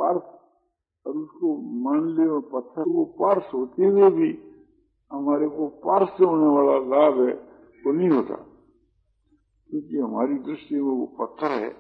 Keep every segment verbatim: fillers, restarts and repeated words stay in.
पार्थ, और उसको मान ले पत्थर, वो पार्थ होते हुए भी हमारे को पार्थ से होने वाला लाभ है वो नहीं होता, क्योंकि हमारी दृष्टि में वो पत्थर है।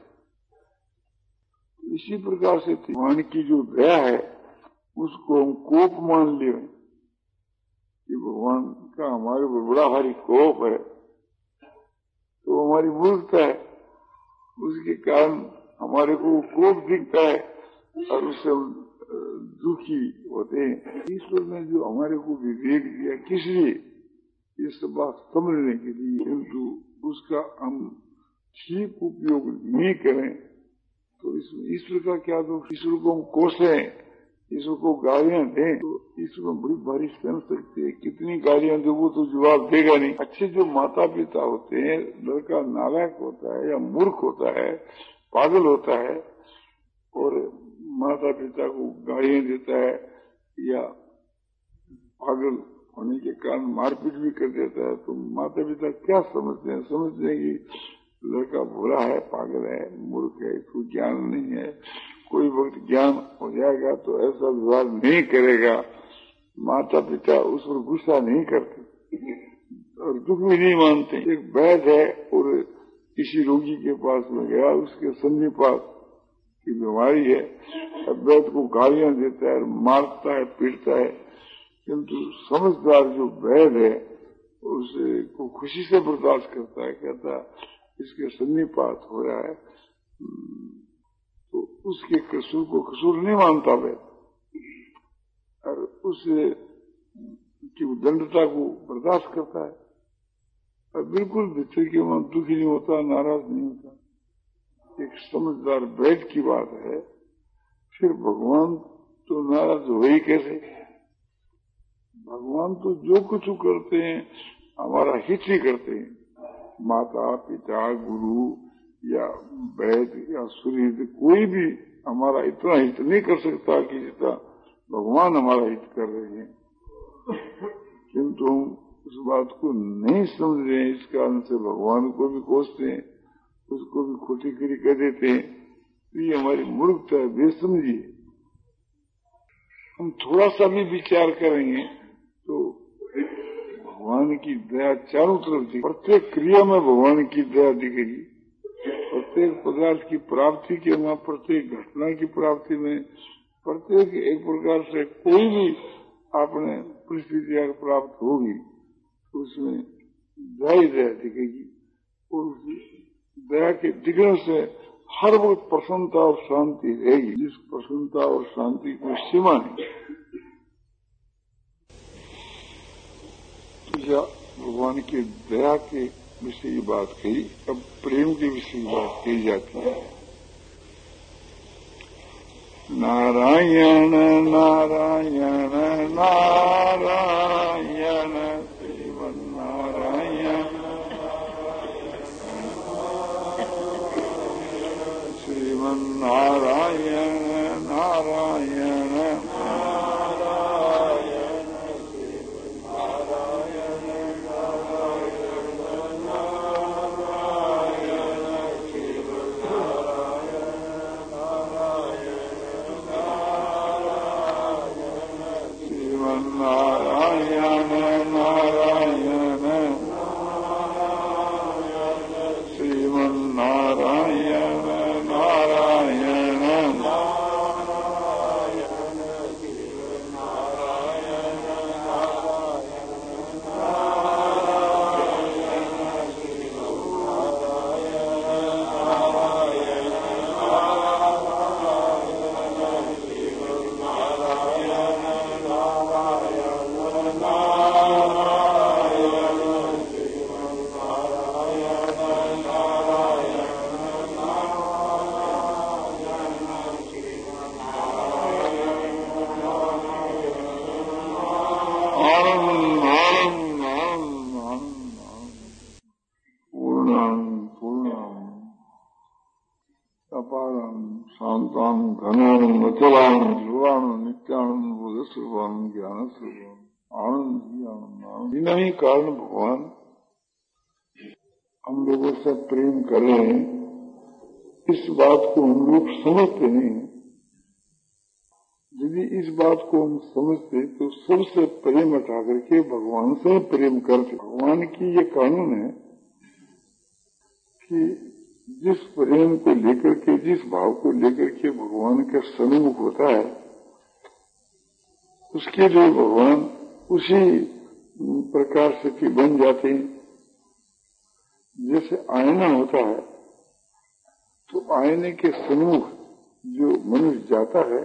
इसी प्रकार से भगवान की जो दया है उसको हम कोप मान ले कि भगवान का हमारे ऊपर बड़ा भारी कोप है, तो हमारी मूर्खता है, उसके कारण हमारे को कोप दिखता है और उससे दुखी होते हैं। ईश्वर ने जो हमारे को विवेक दिया किस लिए, ये सब बात समझने के लिए, किंतु उसका हम ठीक उपयोग नहीं करें तो इसमें ईश्वर का क्या दोष। ईश्वर को हम कोसें, ईश्वर को गालियां दें तो ईश्वर में बड़ी भारी सहन सकती है। कितनी गालियां दे वो तो जवाब देगा नहीं। अच्छे जो माता पिता होते हैं, लड़का नालायक होता है या मूर्ख होता है, पागल होता है और माता पिता को गालियां देता है या पागल होने के कारण मारपीट भी कर देता है, तो माता पिता क्या समझते हैं? समझते हैं कि लड़का भोला है, पागल है, मूर्ख है, इसको ज्ञान नहीं है, कोई वक्त ज्ञान हो जाएगा तो ऐसा व्यवहार नहीं करेगा। माता पिता उस पर गुस्सा नहीं करते और दुख भी नहीं मानते। एक वैद्य है और किसी रोगी के पास में गया, उसके सन्निपात की बीमारी है, वैद्य को गालियां देता है, मारता है, पीटता है, किंतु समझदार जो वैद्य है उसे को खुशी से बर्दाश्त करता है, कहता है इसके सन्निपात हो रहा है तो उसके कसूर को कसूर नहीं मानता वैद्य, और उसे की दंडता को बर्दाश्त करता है और बिल्कुल भीतर के मन दुखी नहीं होता, नाराज नहीं होता। एक समझदार वैद्य की बात है। फिर भगवान तो नाराज हो ही कैसे? भगवान तो जो कुछ करते हैं हमारा हित ही करते हैं। माता पिता गुरु या वैद्य या सूर्य कोई भी हमारा इतना हित नहीं कर सकता कि जितना भगवान हमारा हित कर रहे हैं, किंतु हम उस बात को नहीं समझ रहे हैं। इस कारण से भगवान को भी कोसते हैं, उसको भी खोटी खरी कर देते हैं। तो ये हमारी मूर्खता है, बेसमझी है। हम थोड़ा सा भी विचार करेंगे तो भगवान की दया चारों तरफ दिखेगी। प्रत्येक क्रिया में भगवान की दया दिखेगी। प्रत्येक पदार्थ की प्राप्ति के में, प्रत्येक घटना की प्राप्ति में, प्रत्येक एक प्रकार से कोई भी आपने परिस्थिति प्राप्त होगी तो उसमें दया ही दया दिखेगी। और उस दया के दिखने से हर वक्त प्रसन्नता और शांति रहेगी, जिस प्रसन्नता और शांति की सीमा नहीं। या भगवान की दया के विषय की बात कही, अब प्रेम के विषय की बात कही जाती है। नारायण नारायण नारायण श्रीमन्नारायण श्रीमन्नारायण नारायण कारण भगवान हम लोगों से प्रेम कर रहे हैं, इस बात को हम लोग समझते नहीं। यदि इस बात को हम समझते तो सबसे प्रेम हटा करके भगवान से प्रेम करते। भगवान की ये कानून है कि जिस प्रेम को लेकर के, जिस भाव को लेकर के भगवान का सन्मुख होता है, उसके लिए भगवान उसी प्रकार से कि बन जाते हैं। जैसे आईना होता है तो आईने के सन्मुख जो मनुष्य जाता है,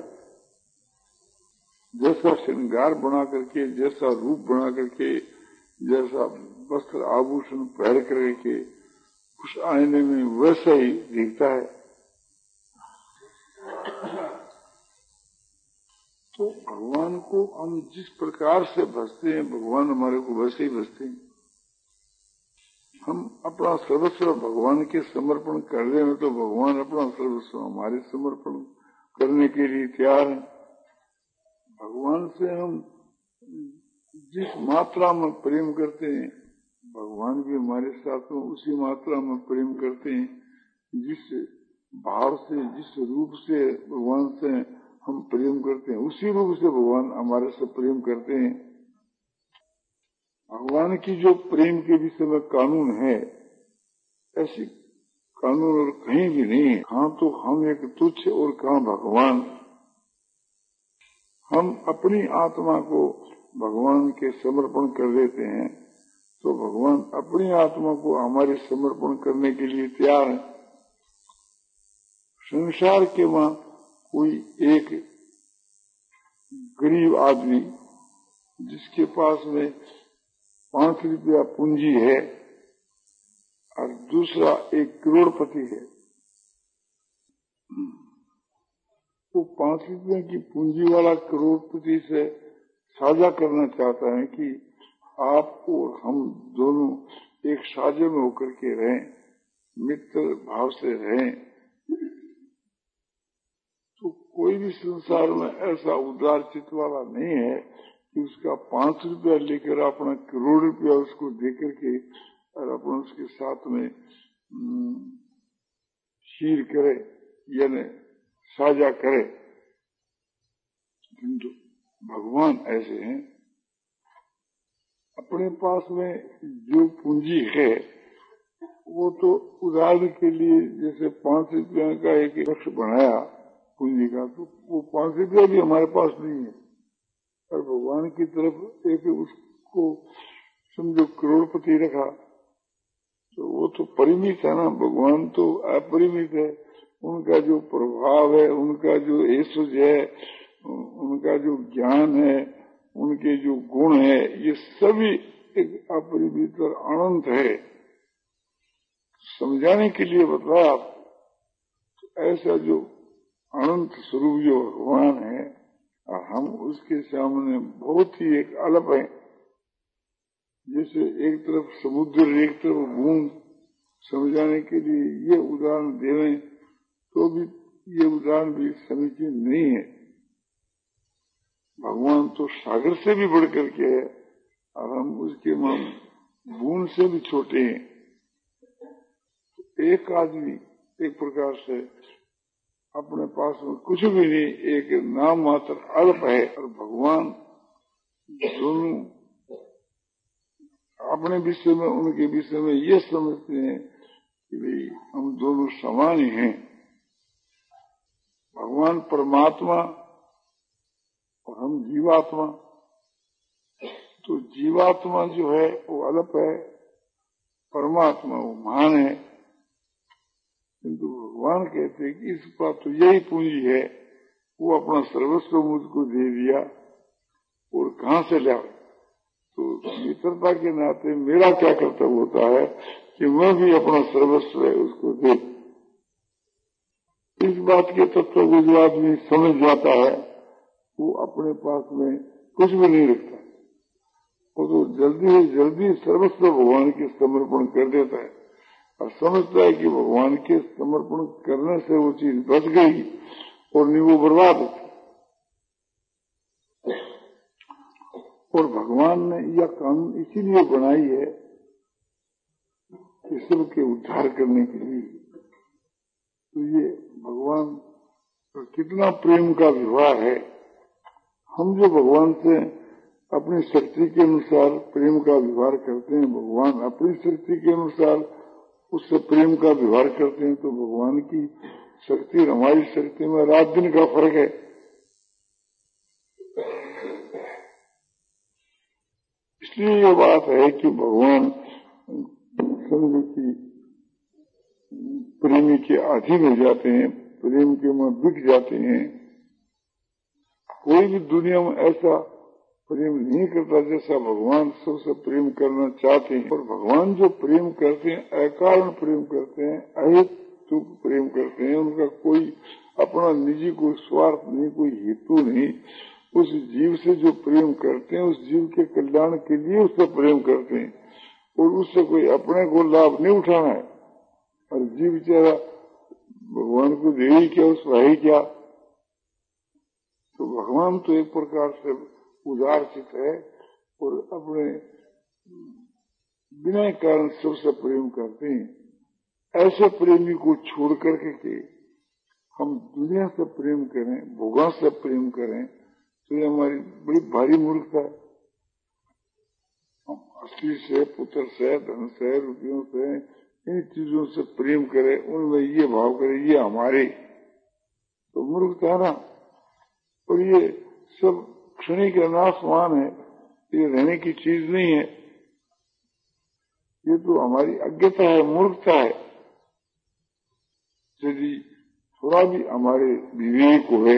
जैसा श्रृंगार बना करके, जैसा रूप बना करके, जैसा वस्त्र आभूषण पहन करके उस आईने में वैसा ही दिखता है। तो भगवान को हम जिस प्रकार से भजते हैं, भगवान हमारे को वैसे ही भजते हैं। हम अपना सर्वस्व भगवान के समर्पण कर रहे हैं तो भगवान अपना सर्वस्व हमारे समर्पण करने के लिए तैयार हैं। भगवान से हम जिस मात्रा में प्रेम करते हैं, भगवान भी हमारे साथ में उसी मात्रा में प्रेम करते हैं। जिस भाव से, जिस रूप से भगवान से हम प्रेम करते हैं, उसी रूप से भगवान हमारे से प्रेम करते हैं। भगवान की जो प्रेम के विषय में कानून है, ऐसी कानून और कहीं भी नहीं है। कहाँ तो हम एक तुच्छ और कहाँ भगवान। हम अपनी आत्मा को भगवान के समर्पण कर देते हैं तो भगवान अपनी आत्मा को हमारे समर्पण करने के लिए तैयार है। संसार के वहां कोई एक गरीब आदमी जिसके पास में पांच रुपया पूंजी है और दूसरा एक करोड़पति है, वो पांच रुपये की पूंजी वाला करोड़पति से साझा करना चाहता है कि आप और हम दोनों एक साझे में होकर के रहें, मित्र भाव से रहें। तो कोई भी संसार में ऐसा उदार चित्त वाला नहीं है कि उसका पांच रुपया लेकर अपना करोड़ रुपया उसको देकर के और अपना उसके साथ में शीर करे यानी साझा करे। किंतु भगवान ऐसे हैं, अपने पास में जो पूंजी है वो तो उदाहरण के लिए जैसे पांच रुपया का एक लक्ष्य बनाया पूंजी का, तो वो पांच रुपया भी हमारे पास नहीं है। और भगवान की तरफ एक उसको समझो करोड़पति रखा तो वो तो परिमित है ना, भगवान तो अपरिमित है। उनका जो प्रभाव है, उनका जो ऐश्वर्य है, उनका जो ज्ञान है, उनके जो गुण है, ये सभी एक अपरिमित और अनंत है। समझाने के लिए बताया तो ऐसा जो अनंत स्वरूप जो भगवान है और हम उसके सामने बहुत ही एक अल्प है। जैसे एक तरफ समुद्र, एक तरफ बूंद। समझाने के लिए ये उदाहरण देवें तो भी ये उदाहरण भी समीचीन नहीं है। भगवान तो सागर से भी बढ़ करके है और हम उसके मान बूंद से भी छोटे हैं। एक आदमी एक प्रकार से अपने पास में कुछ भी नहीं, एक नाम मात्र अल्प है, और भगवान दोनों अपने विषय में, उनके विषय में ये समझते हैं कि भाई हम दोनों समान ही हैं। भगवान परमात्मा और हम जीवात्मा। तो जीवात्मा जो है वो अल्प है, परमात्मा वो महान है। किंतु भगवान कहते हैं कि इस पर तो यही पूंजी है, वो अपना सर्वस्व मुझको दे दिया और कहाँ से लिया। तो मित्रता के नाते मेरा क्या कर्तव्य होता है कि मैं भी अपना सर्वस्व है उसको दे। इस बात के तत्व को जो आदमी समझ जाता है वो अपने पास में कुछ भी नहीं रखता, वो तो जल्दी ही जल्दी सर्वस्व भगवान के समर्पण कर देता है और समझता है कि भगवान के समर्पण करने से वो चीज बच गई और नहीं वो बर्बाद होती। और भगवान ने यह कानून इसीलिए बनाई है कि सबके उद्धार करने के लिए। तो ये भगवान का कितना प्रेम का व्यवहार है। हम जो भगवान से अपनी शक्ति के अनुसार प्रेम का व्यवहार करते हैं, भगवान अपनी शक्ति के अनुसार उससे प्रेम का व्यवहार करते हैं, तो भगवान की शक्ति और हमारी शक्ति में रात दिन का फर्क है। इसलिए ये बात है कि भगवान समझो कि प्रेमी के अधीन हो जाते हैं, प्रेम के में बिक जाते हैं। कोई भी दुनिया में ऐसा प्रेम नहीं करता जैसा भगवान सबसे प्रेम करना चाहते हैं। और भगवान जो प्रेम करते हैं, अकारण प्रेम करते हैं, अहेतु प्रेम करते हैं। उनका कोई अपना निजी कोई स्वार्थ नहीं, कोई हेतु नहीं। उस जीव से जो प्रेम करते हैं, उस जीव के कल्याण के लिए उससे प्रेम करते हैं, और उससे कोई अपने को लाभ नहीं उठाना है। और जीव बेचारा भगवान को दे ही क्या, उसका ही क्या। तो भगवान तो एक प्रकार से उदारचित है और अपने बिना कारण सबसे प्रेम करते हैं। ऐसे प्रेमी को छोड़ करके के हम दुनिया से प्रेम करें, भोगा से प्रेम करें, तो ये हमारी बड़ी भारी मूर्खता है। हम असली से, पुत्र से, धन से, रुपयों से, इन चीजों से प्रेम करें, उनमें ये भाव करें ये हमारे, तो मूर्खता है ना। और ये सब क्षणिक नाशवान है, ये रहने की चीज नहीं है। ये तो हमारी अज्ञता है, मूर्खता है। यदि थोड़ा भी हमारे विवेक हुए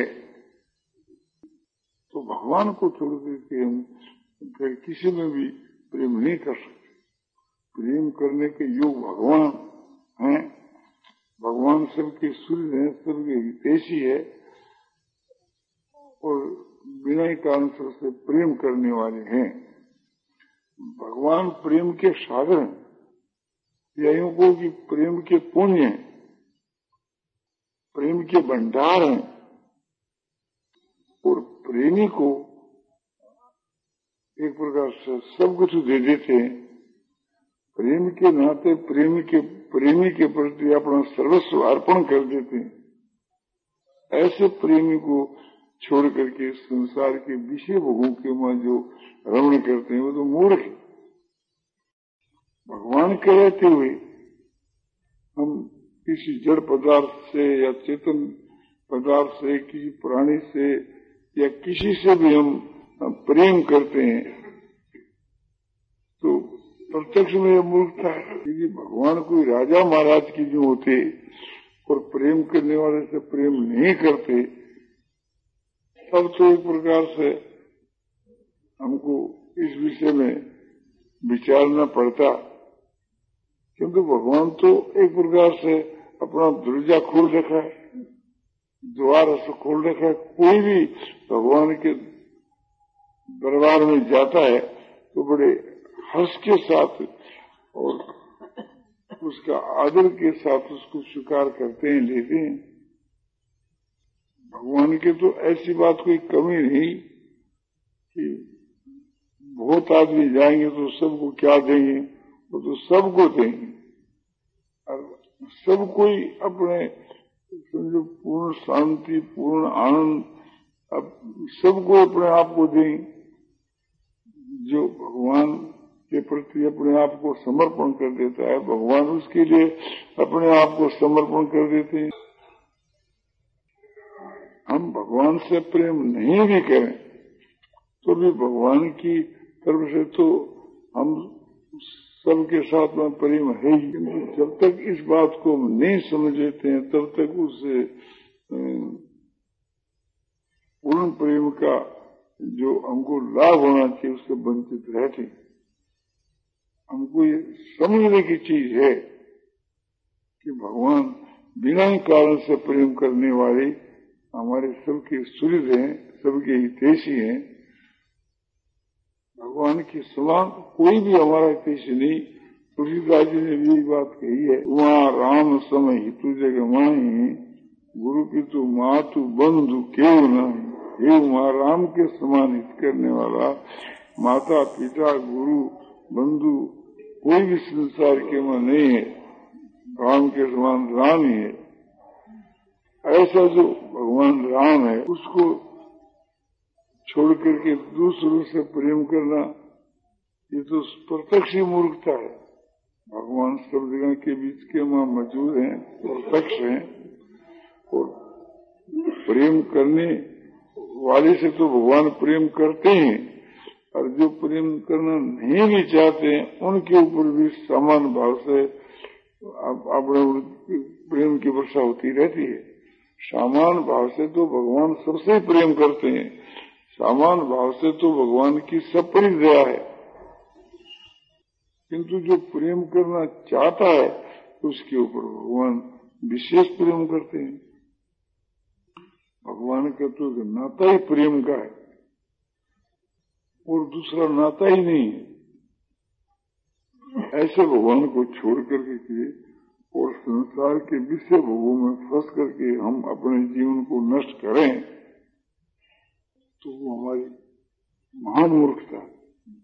तो भगवान को छोड़ करके हम फिर किसी में भी प्रेम नहीं कर सकते। प्रेम करने के योग भगवान हैं। भगवान सबके सूर्य हैं, सबके हितैषी है, और बिना ही कारण से प्रेम करने वाले हैं। भगवान प्रेम के सागर हैं। यही को कि प्रेम के पुण्य हैं, प्रेम के भंडार हैं, और प्रेमी को एक प्रकार से सब कुछ दे देते हैं। प्रेम के नाते प्रेमी के प्रेमी के प्रति अपना सर्वस्व अर्पण कर देते हैं। ऐसे प्रेमी को छोड़ करके संसार के विषय भोगों के में जो रमण करते हैं वो तो मूर्ख है। भगवान के रहते हुए हम किसी जड़ पदार्थ से या चेतन पदार्थ से, किसी प्राणी से या किसी से भी हम प्रेम करते हैं, तो प्रत्यक्ष में यह मूर्खता है। यदि भगवान कोई राजा महाराज की जो होते और प्रेम करने वाले से प्रेम नहीं करते, तब तो एक प्रकार से हमको इस विषय में विचारना पड़ता। किंतु भगवान तो एक प्रकार से अपना दरवाजा खोल रखा है, द्वार से खोल रखा है। कोई भी भगवान के दरबार में जाता है तो बड़े हर्ष के साथ और उसका आदर के साथ उसको स्वीकार करते हैं, लेते हैं। भगवान के तो ऐसी बात कोई कमी नहीं कि बहुत आदमी जाएंगे तो सबको क्या देंगे, वो तो सबको देंगे। और सब कोई अपने समझो पूर्ण शांति, पूर्ण आनंद अब सबको अपने आप को दें। जो भगवान के प्रति अपने आप को समर्पण कर देता है, भगवान उसके लिए अपने आप को समर्पण कर देते हैं। हम भगवान से प्रेम नहीं भी करें तो भी भगवान की तरफ से तो हम सबके साथ में प्रेम है ही। किंतु जब तक इस बात को हम नहीं समझ लेते हैं, तब तक उससे पूर्ण प्रेम का जो हमको लाभ होना चाहिए उससे वंचित रहते हैं। हमको ये समझने की चीज है कि भगवान बिना ही कारण से प्रेम करने वाले हमारे सबके सुहृद हैं, सबके हितैषी हैं। भगवान के समान कोई भी हमारा हितैषी नहीं। तुलसीदास जी ने भी यही बात कही है, वहाँ राम समय हितु जग माही, गुरु पितु मातु बंधु केव नहीं। हे वहाँ राम के समान हित करने वाला माता पिता गुरु बंधु कोई भी संसार के में नहीं है। राम के समान राम ही है। ऐसा जो भगवान राम है उसको छोड़ करके दूसरों से प्रेम करना, ये तो प्रत्यक्ष ही मूर्खता है। भगवान सब जगह के बीच के वहां मौजूद हैं, प्रत्यक्ष हैं, और प्रेम करने वाले से तो भगवान प्रेम करते हैं, और जो प्रेम करना नहीं भी चाहते हैं उनके ऊपर भी समान भाव से अपने प्रेम की वर्षा होती रहती है। समान भाव से तो भगवान सबसे प्रेम करते हैं, समान भाव से तो भगवान की सब पर दया है। किंतु जो प्रेम करना चाहता है उसके ऊपर भगवान विशेष प्रेम करते हैं। भगवान का तो नाता ही प्रेम का है और दूसरा नाता ही नहीं है। ऐसे भगवान को छोड़ करके और संसार के विषय भोगों में फंस करके हम अपने जीवन को नष्ट करें तो वो हमारी महान मूर्खता है।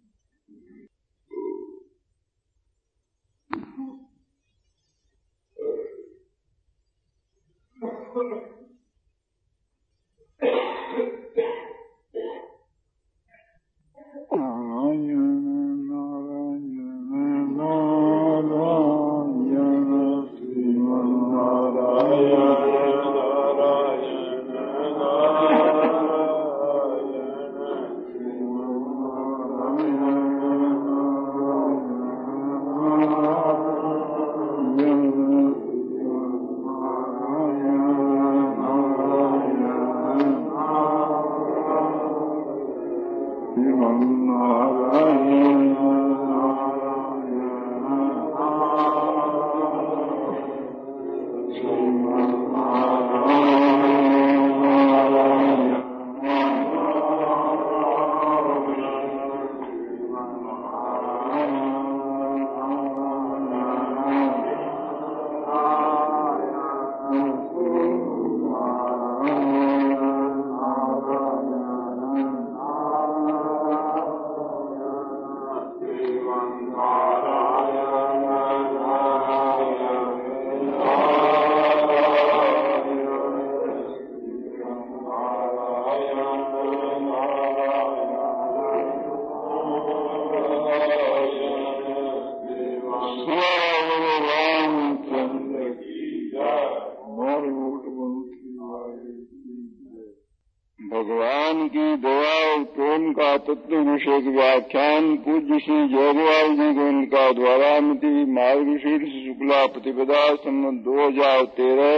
भगवान की दया और प्रेम का तत्व विषयक व्याख्यान पूज्य श्री जयगोपाल जी गोयनका द्वारा मिति मार्गशीर्ष शुक्ला प्रतिपदा संवत दो हजार तेरह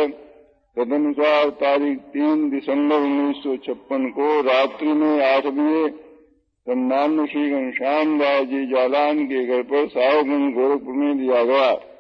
तदनुसार तारीख तीन दिसंबर उन्नीस सौ छप्पन को रात्रि में आठ बजे सम्मान्य श्री घनश्याम दास जी जालान के घर पर साहेबगंज गोरखपुर में दिया गया।